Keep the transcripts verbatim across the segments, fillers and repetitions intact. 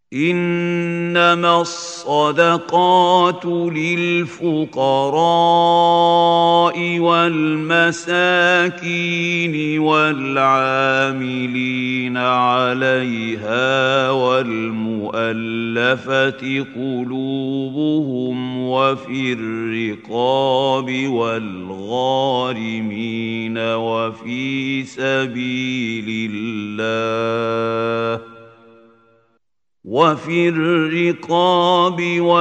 إنما الصدقات للفقراء والمساكين والعاملين عليها والمؤلفة قلوبهم وفي الرقاب والغارمين وفي سبيل الله وفي الرقاب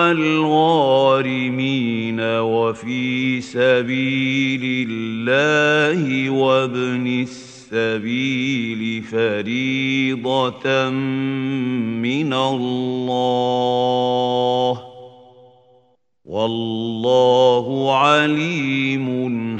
والغارمين وفي سبيل الله وابن السبيل فريضة من الله والله عليم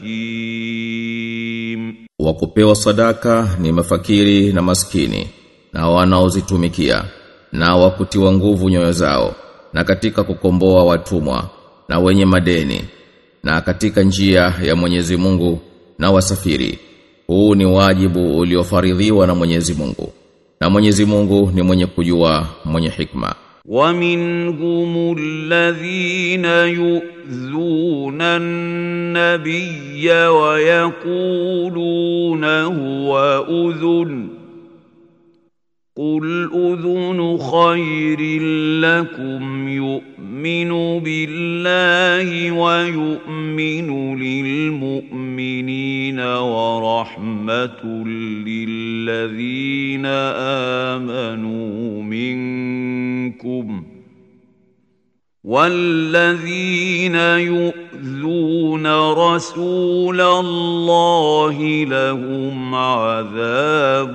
حكيم. Wakupewa sadaka ni mafakiri na maskini na wanaozitumikia na wakutiwa nguvu nyoyo zao na katika kukomboa watumwa na wenye madeni na katika njia ya Mwenyezi Mungu na wasafiri. Huu ni wajibu uliofaridhiwa na Mwenyezi Mungu, na Mwenyezi Mungu ni mwenye kujua, mwenye hikma. وَمِنْهُمُ الَّذِينَ يُؤْذُونَ النَّبِيَّ وَيَقُولُونَ هُوَ أُذُنٌ قُلْ أُذُنُ خَيْرٍ لَكُمْ يُؤْمِنُ بِاللَّهِ وَيُؤْمِنُ لِلْمُؤْمِنِينَ وَرَحْمَةٌ لِلَّذِينَ آمَنُوا مِنكُمْ وَالَّذِينَ يُؤْذُونَ رَسُولَ اللَّهِ لَهُمْ عَذَابٌ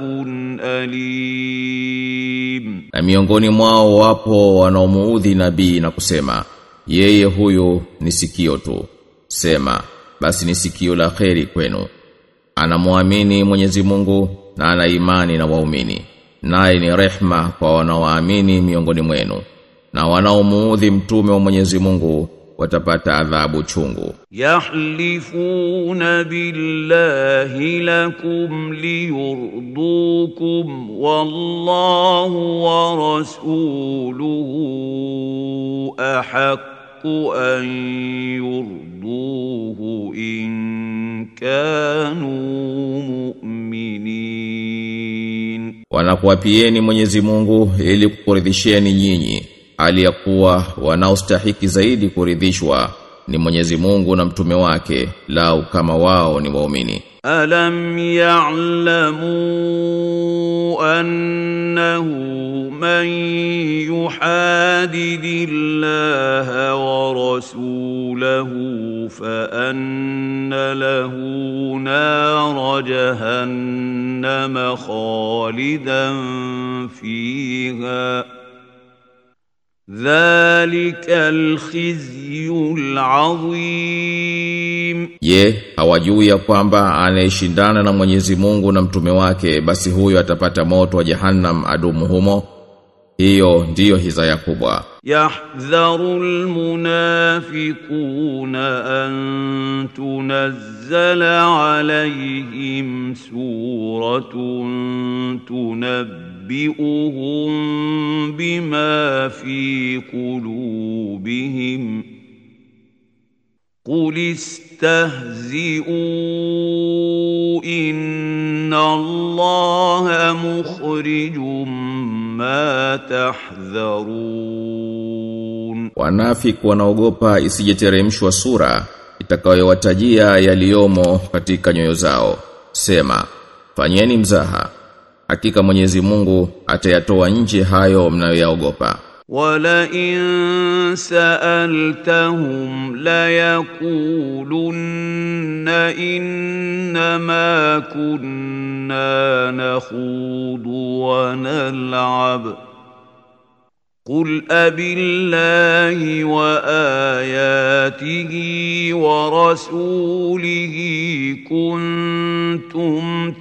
أَلِيمٌ. Na miongoni mwao wapo wanaomuudhi nabii na kusema, yeye huyo ni sikio tu. Sema, basi ni sikio la kheri kwenu. Anamuamini Mwenyezi Mungu na ana imani na waumini, naye ni rehma kwa wanaoamini miongoni mwenu. Na wanaomuudhi mtume wa Mwenyezi Mungu watapata adhabu chungu. Yahlifuna billahi lakum liyurdukum wallahu wa rasuluhu ahaqqu an yurduhu in kanu mu'minin. Wanakuapieni Mwenyezi Mungu ili kukuridhisheni nyinyi, aliyakuwa wanaostahiki zaidi kuridhishwa ni Mwenyezi Mungu na mtume wake, lau kama wao ni waumini. Alam ya'lamu annahu man yuhadidillaha wa rasulahu fa anna lahu nar jahannama khalidan fiha dhalika alkhizyul azim. Je, hawajui ya kwamba anayeshindana na Mwenyezi Mungu na mtume wake basi huyo atapata moto wa jahannam adumu humo? Hiyo ndiyo hizaya kubwa. Yahdharul munafiquna an tunazzala alayhim suratun tunabbi'uhum bima fi qulubihim قل استهزئوا إن الله مخرج ما تحذرون. Wanafiki wanaogopa isijeteremshwa sura itakayowatajia yaliomo katika nyoyo zao. Sema, fanyeni mzaha, hakika Mwenyezi Mungu atayatoa nje hayo mnayoyaogopa. وَلَئِن سَأَلْتَهُمْ لَيَقُولُنَّ إِنَّمَا كُنَّا نَخُوضُ وَنَلْعَبُ قُلْ أَبِاللَّهِ وَآيَاتِهِ وَرَسُولِهِ كُنتُمْ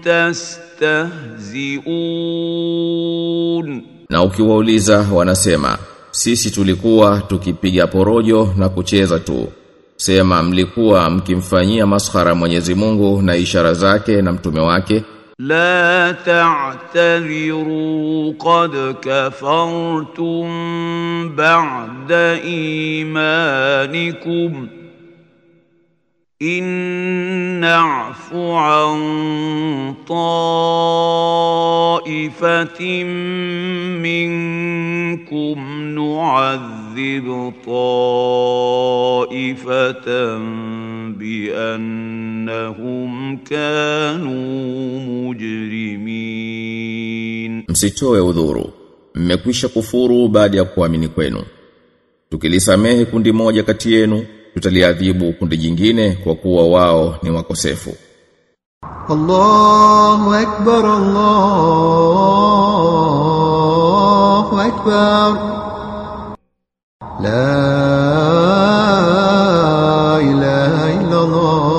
تَسْتَهْزِئُونَ. Na ukiwauliza wanasema, sisi tulikuwa tukipiga porojo na kucheza tu. Sema, mlikuwa mkimfanyia maskhara Mwenyezi Mungu na ishara zake na mtume wake? لا تعتذروا قد كفرتم بعد إيمانكم إن نعف عن طائفة منكم نعذب طائفة بأنهم كانوا مجرمين. Msitoe udhuru, mmekwisha kufuru baada ya kuamini kwenu. Tukilisamehe kundi moja kati yenu, tutaliadhibu kundi jingine kwa kuwa wao ni wakosefu. Allahu akbar, Allahu akbar. La ilaha illa Allah.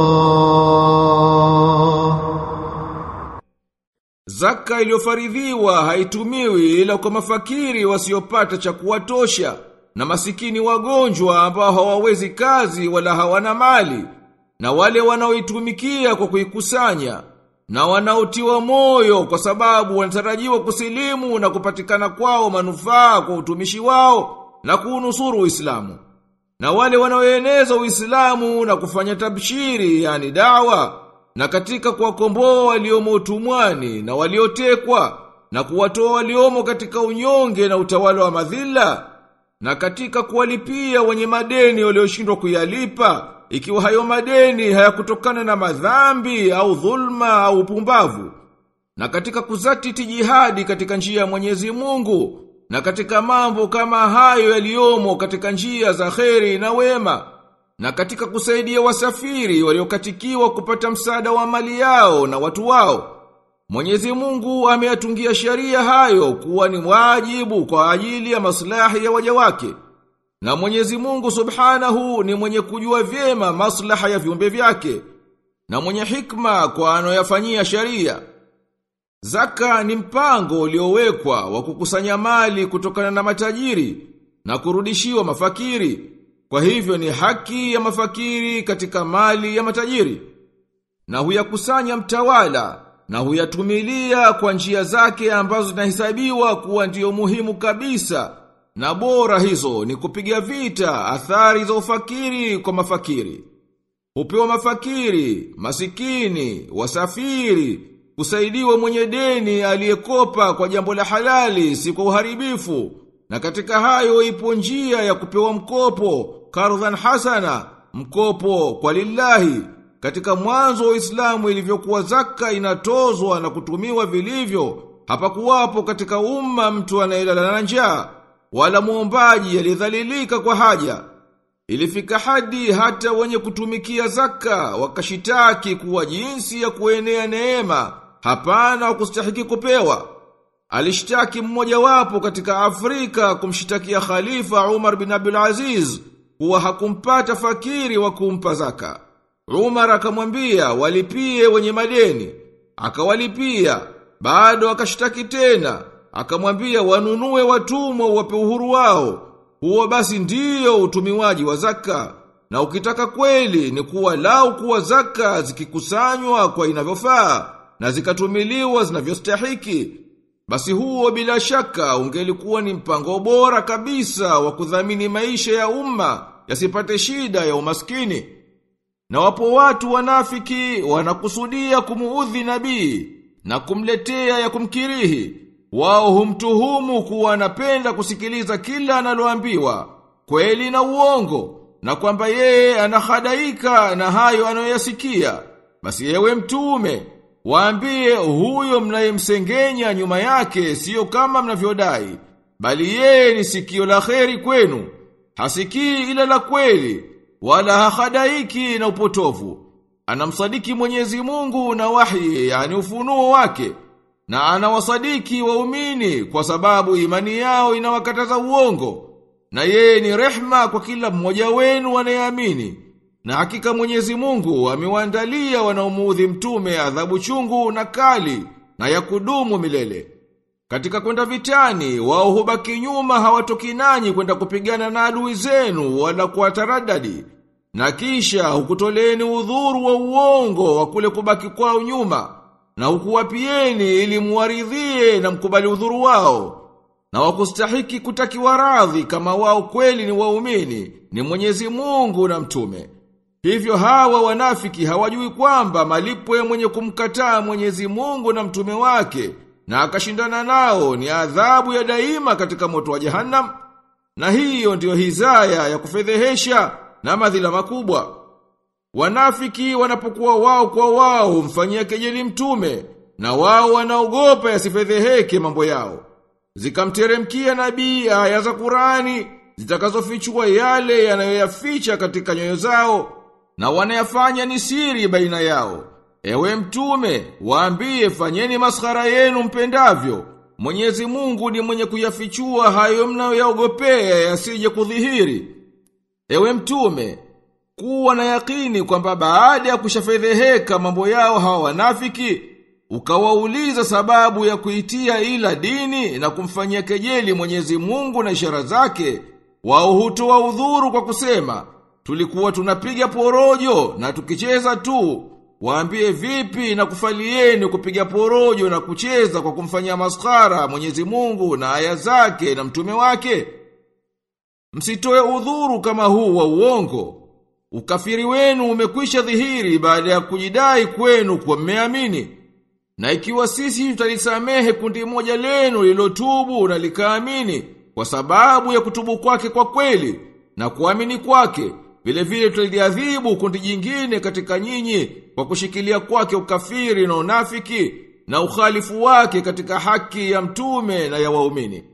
Zaka iliyofaridhiwa haitumiwi ila kwa mafakiri wasiopata cha kuwatosha, na masikini wagonjwa ambao hawawezi kazi wala hawana mali, na wale wanaoitumikia kwa kuikusanya, na wanaotiwa moyo kwa sababu wanatarajiwa kusilimu na kupatikana kwao manufaa kwa utumishi wao na kuunusuru Uislamu, na wale wanaoeneza Uislamu na kufanya tabshiri, yani dawa, na katika kuwakomboa waliomo utumwani na waliotekwa, na kuwatoa waliomo katika unyonge na utawala wa madhila, na katika kuwalipia wenye madeni walioshindwa kuyalipa, ikiwa hayo madeni hayakutokana na madhambi au dhulma au upumbavu, na katika kuzatiti jihadi katika njia ya Mwenyezi Mungu, na katika mambo kama hayo yaliyomo katika njia za kheri na wema, na katika kusaidia wasafiri waliokatikiwa kupata msaada wa mali yao na watu wao. Mwenyezi Mungu ameyatungia sheria hayo kuwa ni wajibu kwa ajili ya maslahi ya waja wake. Na Mwenyezi Mungu Subhanahu ni mwenye kujua vyema maslaha ya viumbe vyake, na mwenye hikma kwa anoyafanyia sheria. Zaka ni mpango uliowekwa wa kukusanya mali kutokana na matajiri na kurudishiwa mafakiri. Kwa hivyo ni haki ya mafakiri katika mali ya matajiri, na huyakusanya mtawala na huyatumilia kwa njia zake ambazo zinahesabiwa kuwa ndio muhimu kabisa, na bora hizo ni kupiga vita athari za ufakiri kwa mafakiri. Hupewa mafakiri, masikini, wasafiri, kusaidiwa mwenye deni aliyekopa kwa jambo la halali si kwa uharibifu, na katika hayo ipo njia ya kupewa mkopo, kardhan hasana, mkopo kwa lillahi. Katika mwanzo wa Uislamu ilivyokuwa zaka inatozwa na kutumiwa vilivyo, hapakuwapo katika umma mtu anayelala na njaa, wala muombaji aliyedhalilika kwa haja. Ilifika hadi hata wenye kutumikia zaka wakashitaki kuwa jinsi ya kuenea neema hapana wakustahiki kupewa. Alishtaki mmoja wapo katika Afrika kumshitakia Khalifa Umar bin Abdul Aziz kuwa hakumpata fakiri wa kumpa zaka. Umar akamwambia walipie wenye madeni, akawalipia. Bado akashtaki tena, akamwambia wanunue watumwa wape uhuru wao. Huo basi ndiyo utumiwaji wa zaka. Na ukitaka kweli ni kuwa lau kuwa zaka zikikusanywa kwa inavyofaa na zikatumiliwa zinavyostahiki, basi huo bila shaka ungelikuwa ni mpango bora kabisa wa kudhamini maisha ya umma yasipate shida ya umaskini. Na wapo watu wanafiki wanakusudia kumuudhi nabii na kumletea ya kumkirihi. Wao humtuhumu kuwa anapenda kusikiliza kila analoambiwa, kweli na uongo, na kwamba yeye anahadaika na hayo anayoyasikia. Basi ewe mtume, waambie huyo mnayemsengenya nyuma yake sio kama mnavyodai, bali yeye ni sikio la kheri kwenu, hasikii ila la kweli, wala hahadaiki na upotovu. Anamsadiki Mwenyezi Mungu na wahi, yani ufunuo wake, na anawasadiki waumini kwa sababu imani yao inawakataza uongo, na yeye ni rehma kwa kila mmoja wenu anayeamini. Na hakika Mwenyezi Mungu amewaandalia wanaomuudhi mtume adhabu chungu na kali na ya kudumu milele. Katika kwenda vitani, wao hubaki nyuma, hawatoki nanyi kwenda kupigana na adui zenu wala kuwataradadi. Na kisha hukutoleni udhuru wa uongo wa kule kubaki kwao nyuma. na ukuwapieni ili muwaridhie na mkubali udhuru wao, na wakustahiki kutakiwa radhi kama wao kweli ni waumini, ni Mwenyezi Mungu na mtume. Hivyo hawa wanafiki hawajui kwamba malipo ya mwenye kumkataa Mwenyezi Mungu na mtume wake na akashindana nao ni adhabu ya daima katika moto wa Jahannam, na hiyo ndiyo hizaya ya kufedhehesha na madhila makubwa. Wanafiki wanapokuwa wao kwa wao mfanyia kejeli mtume, na wao wanaogopa yasifedheheke mambo yao. Zikamteremkia nabii aya za Qur'ani zitakazofichua yale yanayoyaficha katika nyoyo zao, na wanayafanya ni siri baina yao. Ewe mtume, waambie fanyeni maskhara yenu mpendavyo. Mwenyezi Mungu ni mwenye kuyafichua hayo mnayoyaogopea yasije kudhihiri. Ewe mtume, kuwa na yakini kwamba baada ya kushafedheheka mambo yao hawa wanafiki, ukawauliza sababu ya kuitia ila dini na kumfanyia kejeli Mwenyezi Mungu na ishara zake, wao hutoa udhuru kwa kusema, tulikuwa tunapiga porojo na tukicheza tu. Waambie vipi na kufalieni kupiga porojo na kucheza kwa kumfanyia maskhara Mwenyezi Mungu na aya zake na mtume wake? Msitoe udhuru kama huu wa uongo. Ukafiri wenu umekwisha dhihiri baada ya kujidai kwenu kwa mmeamini. Na ikiwa sisi tutalisamehe kundi moja lenu lilotubu na likaamini kwa sababu ya kutubu kwake kwa kweli na kuamini kwake, vile vile tutaliadhibu kundi jingine katika nyinyi kwa kushikilia kwake ukafiri na unafiki na ukhalifu wake katika haki ya mtume na ya waumini.